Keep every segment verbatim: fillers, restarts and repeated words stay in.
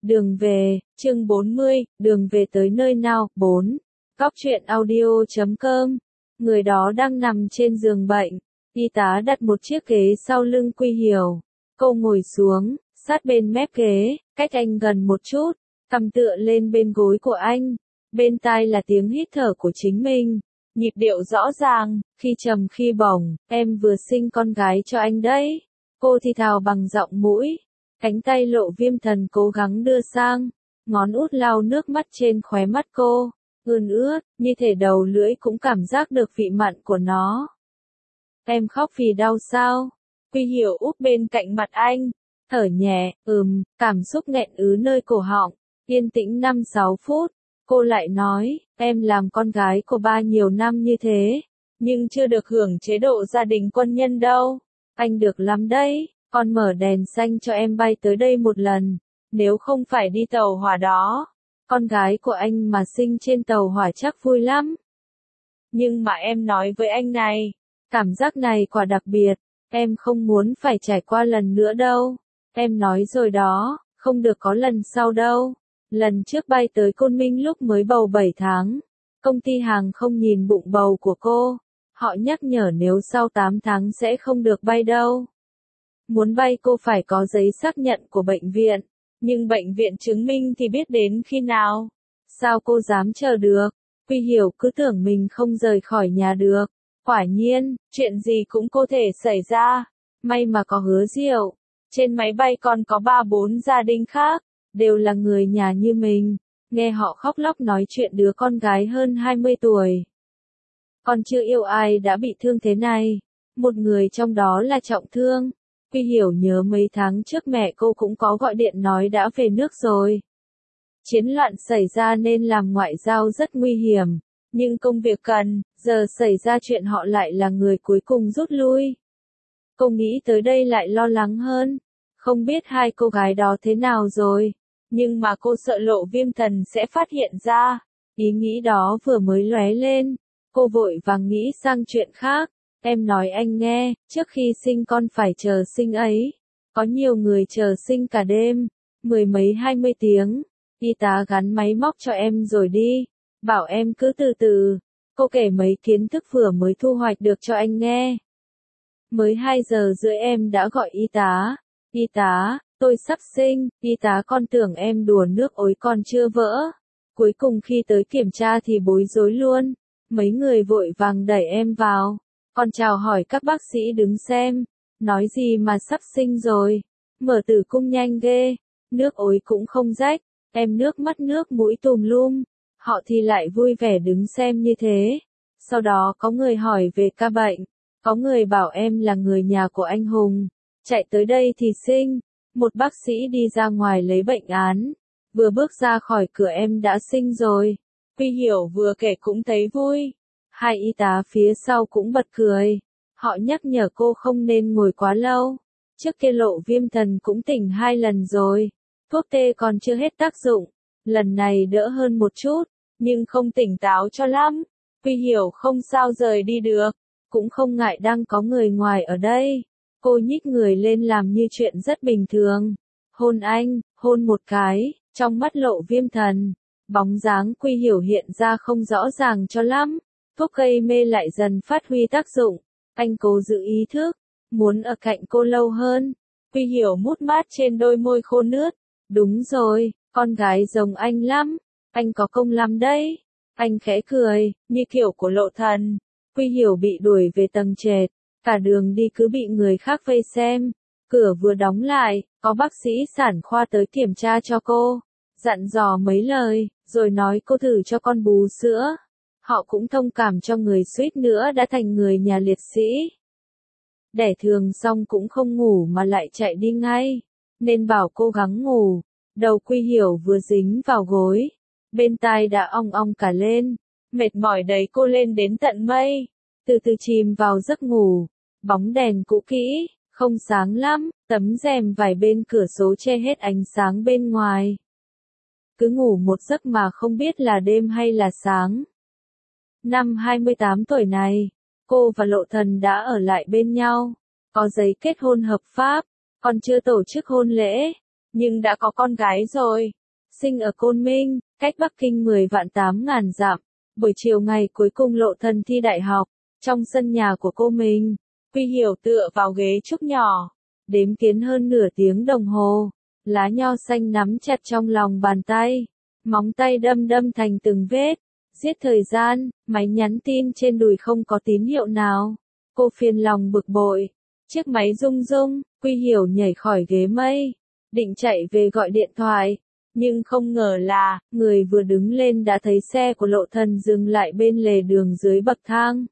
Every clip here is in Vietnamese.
Đường về, chương bốn mươi, đường về tới nơi nào, bốn. Góc truyện audio chấm com. Người đó đang nằm trên giường bệnh. Y tá đặt một chiếc ghế sau lưng Quy Hiểu. Cô ngồi xuống, sát bên mép ghế, cách anh gần một chút, cằm tựa lên bên gối của anh. Bên tai là tiếng hít thở của chính mình. Nhịp điệu rõ ràng, khi trầm khi bổng, em vừa sinh con gái cho anh đấy. Cô thì thào bằng giọng mũi. Cánh tay Lộ Viêm Thần cố gắng đưa sang, ngón út lau nước mắt trên khóe mắt cô, ươn ướt, như thể đầu lưỡi cũng cảm giác được vị mặn của nó. Em khóc vì đau sao? Quy Hiểu úp bên cạnh mặt anh, thở nhẹ, ừm, cảm xúc nghẹn ứ nơi cổ họng, yên tĩnh năm sáu phút, cô lại nói, em làm con gái của ba nhiều năm như thế, nhưng chưa được hưởng chế độ gia đình quân nhân đâu. Anh được lắm đấy. Con mở đèn xanh cho em bay tới đây một lần, nếu không phải đi tàu hỏa đó. Con gái của anh mà sinh trên tàu hỏa chắc vui lắm. Nhưng mà em nói với anh này, cảm giác này quả đặc biệt, em không muốn phải trải qua lần nữa đâu. Em nói rồi đó, không được có lần sau đâu. Lần trước bay tới Côn Minh lúc mới bầu bảy tháng, công ty hàng không nhìn bụng bầu của cô, họ nhắc nhở nếu sau tám tháng sẽ không được bay đâu. Muốn bay cô phải có giấy xác nhận của bệnh viện, nhưng bệnh viện chứng minh thì biết đến khi nào. Sao cô dám chờ được? Quy Hiểu cứ tưởng mình không rời khỏi nhà được. Quả nhiên, chuyện gì cũng có thể xảy ra. May mà có Hứa Diệu. Trên máy bay còn có ba bốn gia đình khác, đều là người nhà như mình. Nghe họ khóc lóc nói chuyện đứa con gái hơn hai mươi tuổi. Còn chưa yêu ai đã bị thương thế này. Một người trong đó là trọng thương. Quy Hiểu nhớ mấy tháng trước mẹ cô cũng có gọi điện nói đã về nước rồi. Chiến loạn xảy ra nên làm ngoại giao rất nguy hiểm, nhưng công việc cần, giờ xảy ra chuyện họ lại là người cuối cùng rút lui. Cô nghĩ tới đây lại lo lắng hơn, không biết hai cô gái đó thế nào rồi, nhưng mà cô sợ Lộ Viêm Thần sẽ phát hiện ra. Ý nghĩ đó vừa mới lóe lên, cô vội vàng nghĩ sang chuyện khác. Em nói anh nghe, trước khi sinh con phải chờ sinh ấy. Có nhiều người chờ sinh cả đêm, mười mấy hai mươi tiếng. Y tá gắn máy móc cho em rồi đi. Bảo em cứ từ từ. Cô kể mấy kiến thức vừa mới thu hoạch được cho anh nghe. Mới hai giờ rưỡi em đã gọi y tá. Y tá, tôi sắp sinh. Y tá con tưởng em đùa nước ối con chưa vỡ. Cuối cùng khi tới kiểm tra thì bối rối luôn. Mấy người vội vàng đẩy em vào. Còn chào hỏi các bác sĩ đứng xem, nói gì mà sắp sinh rồi, mở tử cung nhanh ghê, nước ối cũng không rách, em nước mắt nước mũi tùm lum, họ thì lại vui vẻ đứng xem như thế. Sau đó có người hỏi về ca bệnh, có người bảo em là người nhà của anh Hùng, chạy tới đây thì sinh, một bác sĩ đi ra ngoài lấy bệnh án, vừa bước ra khỏi cửa em đã sinh rồi. Quy Hiểu vừa kể cũng thấy vui. Hai y tá phía sau cũng bật cười. Họ nhắc nhở cô không nên ngồi quá lâu. Trước kia Lộ Viêm Thần cũng tỉnh hai lần rồi. Thuốc tê còn chưa hết tác dụng. Lần này đỡ hơn một chút, nhưng không tỉnh táo cho lắm. Quy Hiểu không sao rời đi được. Cũng không ngại đang có người ngoài ở đây. Cô nhích người lên làm như chuyện rất bình thường. Hôn anh, hôn một cái, trong mắt Lộ Viêm Thần. Bóng dáng Quy Hiểu hiện ra không rõ ràng cho lắm. Thuốc gây mê lại dần phát huy tác dụng. Anh cố giữ ý thức, muốn ở cạnh cô lâu hơn. Quy Hiểu mút mát trên đôi môi khô nướt. Đúng rồi, con gái giống anh lắm. Anh có công lắm đấy. Anh khẽ cười, như kiểu của Lộ Thần. Quy Hiểu bị đuổi về tầng trệt. Cả đường đi cứ bị người khác vây xem. Cửa vừa đóng lại, có bác sĩ sản khoa tới kiểm tra cho cô. Dặn dò mấy lời, rồi nói cô thử cho con bú sữa. Họ cũng thông cảm cho người suýt nữa đã thành người nhà liệt sĩ. Đẻ thường xong cũng không ngủ mà lại chạy đi ngay, nên bảo cố gắng ngủ. Đầu Quy Hiểu vừa dính vào gối, bên tai đã ong ong cả lên, mệt mỏi đẩy cô lên đến tận mây, từ từ chìm vào giấc ngủ. Bóng đèn cũ kỹ, không sáng lắm, tấm rèm vải bên cửa sổ che hết ánh sáng bên ngoài. Cứ ngủ một giấc mà không biết là đêm hay là sáng. Năm hai mươi tám tuổi này, cô và Lộ Thần đã ở lại bên nhau, có giấy kết hôn hợp pháp, còn chưa tổ chức hôn lễ, nhưng đã có con gái rồi. Sinh ở Côn Minh, cách Bắc Kinh mười vạn tám ngàn dặm. Buổi chiều ngày cuối cùng Lộ Thần thi đại học, trong sân nhà của cô mình, Quy Hiểu tựa vào ghế trúc nhỏ, đếm kiến hơn nửa tiếng đồng hồ, lá nho xanh nắm chặt trong lòng bàn tay, móng tay đâm đâm thành từng vết, giết thời gian, máy nhắn tin trên đùi không có tín hiệu nào. Cô phiền lòng bực bội, chiếc máy rung rung, Quy Hiểu nhảy khỏi ghế mây, định chạy về gọi điện thoại. Nhưng không ngờ là, người vừa đứng lên đã thấy xe của Lộ Thần dừng lại bên lề đường dưới bậc thang.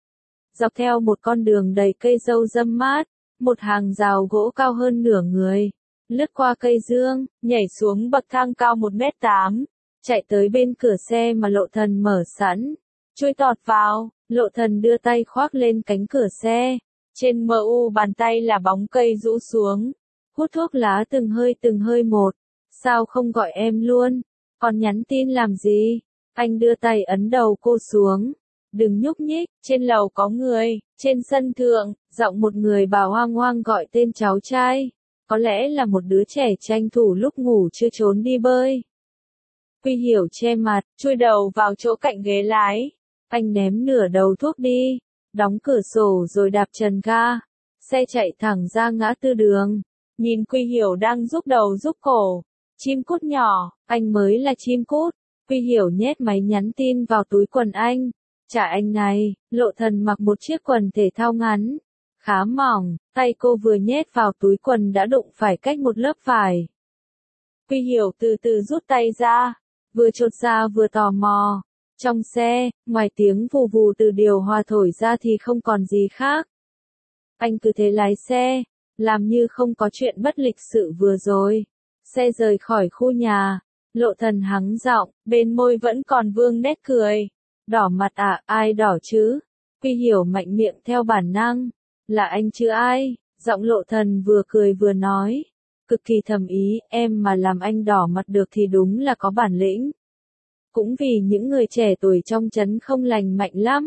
Dọc theo một con đường đầy cây dâu râm mát, một hàng rào gỗ cao hơn nửa người, lướt qua cây dương, nhảy xuống bậc thang cao một mét tám, chạy tới bên cửa xe mà Lộ Thần mở sẵn, chui tọt vào. Lộ Thần đưa tay khoác lên cánh cửa xe, trên mờ u bàn tay là bóng cây rũ xuống, hút thuốc lá từng hơi từng hơi một. Sao không gọi em luôn? Còn nhắn tin làm gì? Anh đưa tay ấn đầu cô xuống. Đừng nhúc nhích, trên lầu có người. Trên sân thượng, giọng một người bà hoang hoang gọi tên cháu trai. Có lẽ là một đứa trẻ tranh thủ lúc ngủ chưa trốn đi bơi. Quy Hiểu che mặt, chui đầu vào chỗ cạnh ghế lái. Anh ném nửa đầu thuốc đi, đóng cửa sổ rồi đạp trần ga. Xe chạy thẳng ra ngã tư đường. Nhìn Quy Hiểu đang rúc đầu rúc cổ. Chim cút nhỏ, anh mới là chim cút. Quy Hiểu nhét máy nhắn tin vào túi quần anh. Chả anh này, Lộ Thần mặc một chiếc quần thể thao ngắn, khá mỏng, tay cô vừa nhét vào túi quần đã đụng phải cách một lớp vải. Quy Hiểu từ từ rút tay ra, vừa chột ra vừa tò mò. Trong xe, ngoài tiếng vù vù từ điều hòa thổi ra thì không còn gì khác. Anh cứ thế lái xe, làm như không có chuyện bất lịch sự vừa rồi. Xe rời khỏi khu nhà, Lộ Thần hắng giọng, bên môi vẫn còn vương nét cười. Đỏ mặt à, ai đỏ chứ? Quy Hiểu mạnh miệng theo bản năng, là anh chứ ai? Giọng Lộ Thần vừa cười vừa nói, cực kỳ thầm ý, em mà làm anh đỏ mặt được thì đúng là có bản lĩnh. Cũng vì những người trẻ tuổi trong trấn không lành mạnh lắm,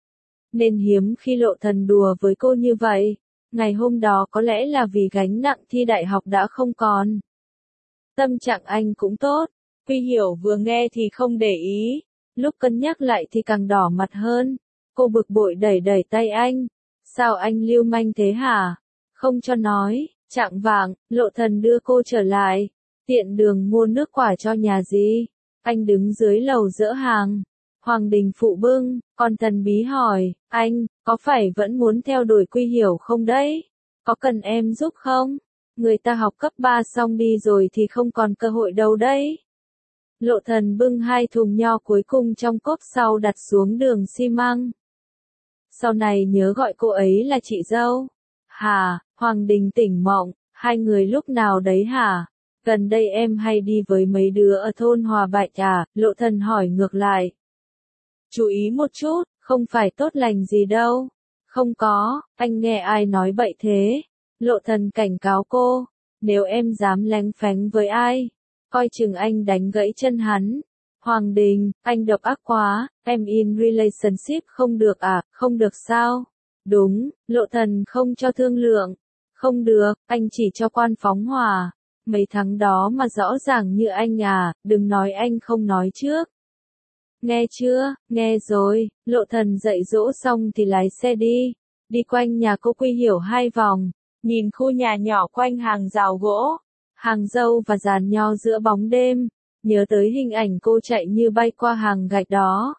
nên hiếm khi Lộ Thần đùa với cô như vậy. Ngày hôm đó có lẽ là vì gánh nặng thi đại học đã không còn. Tâm trạng anh cũng tốt. Quy Hiểu vừa nghe thì không để ý, lúc cân nhắc lại thì càng đỏ mặt hơn. Cô bực bội đẩy đẩy tay anh. Sao anh lưu manh thế hả? Không cho nói. Chạng vạng, Lộ Thần đưa cô trở lại. Tiện đường mua nước quả cho nhà gì? Anh đứng dưới lầu dỡ hàng. Hoàng Đình phụ bưng, còn thần bí hỏi, anh, có phải vẫn muốn theo đuổi Quy Hiểu không đấy? Có cần em giúp không? Người ta học cấp ba xong đi rồi thì không còn cơ hội đâu đấy. Lộ Thần bưng hai thùng nho cuối cùng trong cốp sau đặt xuống đường xi măng. Sau này nhớ gọi cô ấy là chị dâu. Hả, Hoàng Đình tỉnh mộng, hai người lúc nào đấy hả? Gần đây em hay đi với mấy đứa ở thôn Hòa Bạch à? Lộ Thần hỏi ngược lại. Chú ý một chút, không phải tốt lành gì đâu. Không có, anh nghe ai nói bậy thế? Lộ Thần cảnh cáo cô, nếu em dám lén phén với ai, coi chừng anh đánh gãy chân hắn. Hoàng Đình, anh độc ác quá, em in relationship không được à, không được sao? Đúng, Lộ Thần không cho thương lượng. Không được, anh chỉ cho quan phóng hỏa. Mấy tháng đó mà rõ ràng như anh à, đừng nói anh không nói trước. Nghe chưa, nghe rồi. Lộ Thần dạy dỗ xong thì lái xe đi. Đi quanh nhà cô Quy Hiểu hai vòng. Nhìn khu nhà nhỏ quanh hàng rào gỗ, hàng dâu và giàn nho giữa bóng đêm, nhớ tới hình ảnh cô chạy như bay qua hàng gạch đó.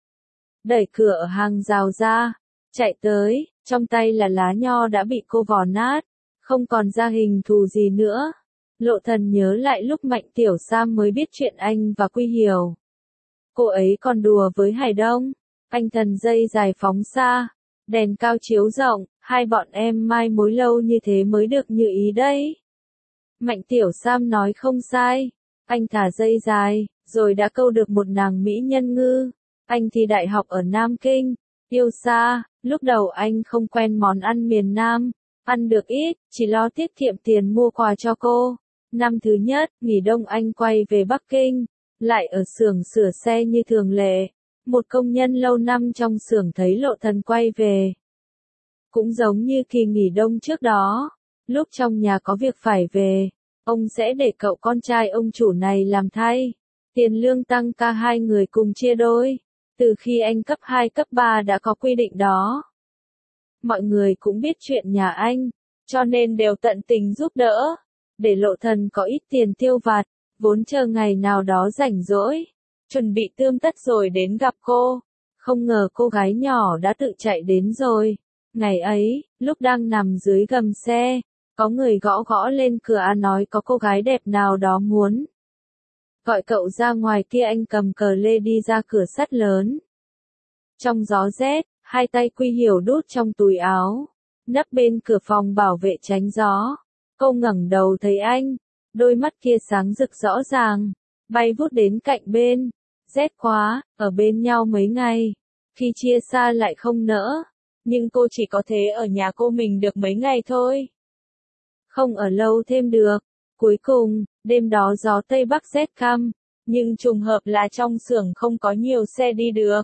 Đẩy cửa ở hàng rào ra, chạy tới, trong tay là lá nho đã bị cô vò nát, không còn ra hình thù gì nữa. Lộ Thần nhớ lại lúc Mạnh Tiểu Sam mới biết chuyện anh và Quy Hiểu. Cô ấy còn đùa với Hải Đông, anh thần dây dài phóng xa, đèn cao chiếu rộng, hai bọn em mai mối lâu như thế mới được như ý đấy. Mạnh Tiểu Sam nói không sai, anh thả dây dài, rồi đã câu được một nàng mỹ nhân ngư. Anh thi đại học ở Nam Kinh, yêu xa, lúc đầu anh không quen món ăn miền Nam, ăn được ít, chỉ lo tiết kiệm tiền mua quà cho cô. Năm thứ nhất, nghỉ đông anh quay về Bắc Kinh, lại ở xưởng sửa xe như thường lệ. Một công nhân lâu năm trong xưởng thấy Lộ Thần quay về. Cũng giống như kỳ nghỉ đông trước đó, lúc trong nhà có việc phải về, ông sẽ để cậu con trai ông chủ này làm thay. Tiền lương tăng ca hai người cùng chia đôi. Từ khi anh cấp hai cấp ba đã có quy định đó. Mọi người cũng biết chuyện nhà anh, cho nên đều tận tình giúp đỡ, để Lộ Thần có ít tiền tiêu vặt, vốn chờ ngày nào đó rảnh rỗi, chuẩn bị tươm tất rồi đến gặp cô. Không ngờ cô gái nhỏ đã tự chạy đến rồi. Ngày ấy, lúc đang nằm dưới gầm xe, có người gõ gõ lên cửa nói có cô gái đẹp nào đó muốn gọi cậu ra ngoài kia. Anh cầm cờ lê đi ra cửa sắt lớn. Trong gió rét, hai tay Quy Hiểu đút trong túi áo, nấp bên cửa phòng bảo vệ tránh gió. Cô ngẩng đầu thấy anh, đôi mắt kia sáng rực rõ ràng, bay vút đến cạnh bên. Rét quá, ở bên nhau mấy ngày, khi chia xa lại không nỡ, nhưng cô chỉ có thể ở nhà cô mình được mấy ngày thôi. Không ở lâu thêm được. Cuối cùng, đêm đó gió Tây Bắc rét căm, nhưng trùng hợp là trong xưởng không có nhiều xe đi được.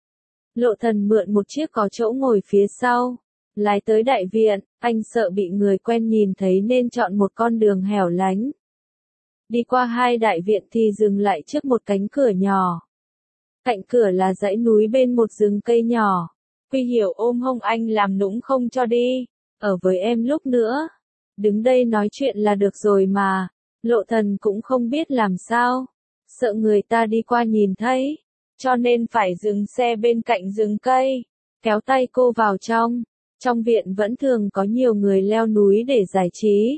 Lộ Thần mượn một chiếc có chỗ ngồi phía sau, lái tới đại viện. Anh sợ bị người quen nhìn thấy nên chọn một con đường hẻo lánh. Đi qua hai đại viện thì dừng lại trước một cánh cửa nhỏ. Cạnh cửa là dãy núi bên một rừng cây nhỏ. Quy Hiểu ôm hông anh làm nũng không cho đi. Ở với em lúc nữa. Đứng đây nói chuyện là được rồi mà. Lộ Thần cũng không biết làm sao. Sợ người ta đi qua nhìn thấy, cho nên phải dừng xe bên cạnh rừng cây. Kéo tay cô vào trong. Trong viện vẫn thường có nhiều người leo núi để giải trí.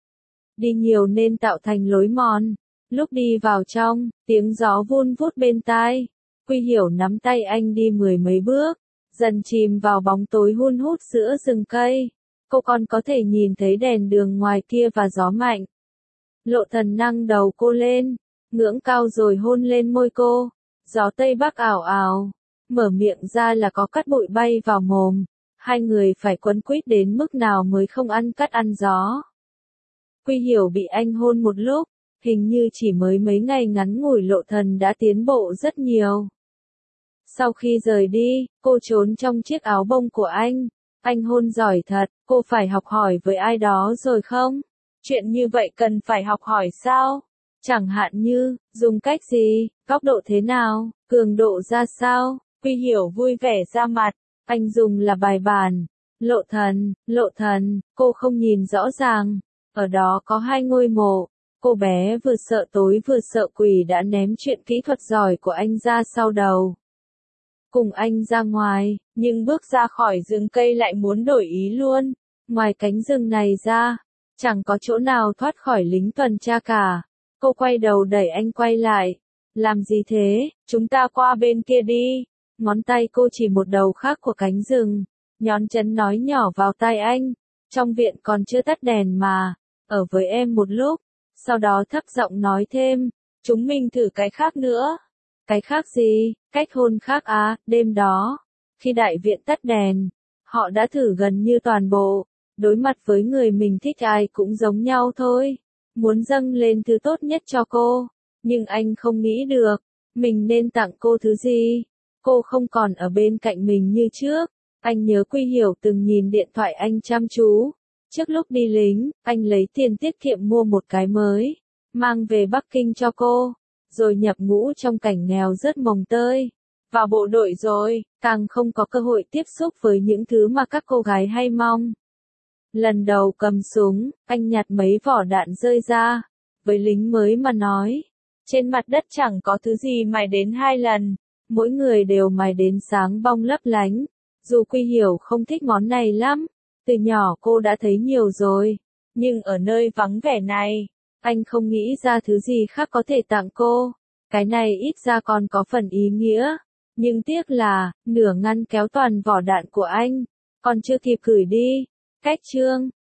Đi nhiều nên tạo thành lối mòn. Lúc đi vào trong, tiếng gió vun vút bên tai. Quy Hiểu nắm tay anh đi mười mấy bước, dần chìm vào bóng tối hun hút giữa rừng cây. Cô còn có thể nhìn thấy đèn đường ngoài kia và gió mạnh. Lộ Thần nâng đầu cô lên, ngưỡng cao rồi hôn lên môi cô. Gió Tây Bắc ảo ảo, mở miệng ra là có cát bụi bay vào mồm. Hai người phải quấn quýt đến mức nào mới không ăn cát ăn gió. Quy Hiểu bị anh hôn một lúc, hình như chỉ mới mấy ngày ngắn ngủi Lộ Thần đã tiến bộ rất nhiều. Sau khi rời đi, cô trốn trong chiếc áo bông của anh. Anh hôn giỏi thật, cô phải học hỏi với ai đó rồi không? Chuyện như vậy cần phải học hỏi sao? Chẳng hạn như, dùng cách gì, góc độ thế nào, cường độ ra sao? Quy Hiểu vui vẻ ra mặt, anh dùng là bài bản. Lộ Thần, Lộ Thần, cô không nhìn rõ ràng. Ở đó có hai ngôi mộ. Cô bé vừa sợ tối vừa sợ quỷ đã ném chuyện kỹ thuật giỏi của anh ra sau đầu. Cùng anh ra ngoài, nhưng bước ra khỏi rừng cây lại muốn đổi ý luôn. Ngoài cánh rừng này ra, chẳng có chỗ nào thoát khỏi lính tuần tra cả. Cô quay đầu đẩy anh quay lại. Làm gì thế, chúng ta qua bên kia đi. Ngón tay cô chỉ một đầu khác của cánh rừng. Nhón chân nói nhỏ vào tai anh. Trong viện còn chưa tắt đèn mà. Ở với em một lúc. Sau đó thấp giọng nói thêm. Chúng mình thử cái khác nữa. Cái khác gì? Cách hôn khác á. Đêm đó, khi đại viện tắt đèn, họ đã thử gần như toàn bộ. Đối mặt với người mình thích ai cũng giống nhau thôi. Muốn dâng lên thứ tốt nhất cho cô. Nhưng anh không nghĩ được, mình nên tặng cô thứ gì. Cô không còn ở bên cạnh mình như trước. Anh nhớ Quy Hiểu từng nhìn điện thoại anh chăm chú. Trước lúc đi lính, anh lấy tiền tiết kiệm mua một cái mới, mang về Bắc Kinh cho cô, rồi nhập ngũ trong cảnh nghèo rất mồng tơi. Vào bộ đội rồi, càng không có cơ hội tiếp xúc với những thứ mà các cô gái hay mong. Lần đầu cầm súng, anh nhặt mấy vỏ đạn rơi ra. Với lính mới mà nói, trên mặt đất chẳng có thứ gì mài đến hai lần. Mỗi người đều mài đến sáng bong lấp lánh. Dù Quy Hiểu không thích món này lắm, từ nhỏ cô đã thấy nhiều rồi. Nhưng ở nơi vắng vẻ này, anh không nghĩ ra thứ gì khác có thể tặng cô. Cái này ít ra còn có phần ý nghĩa. Nhưng tiếc là, nửa ngăn kéo toàn vỏ đạn của anh, còn chưa kịp gửi đi. Cách chương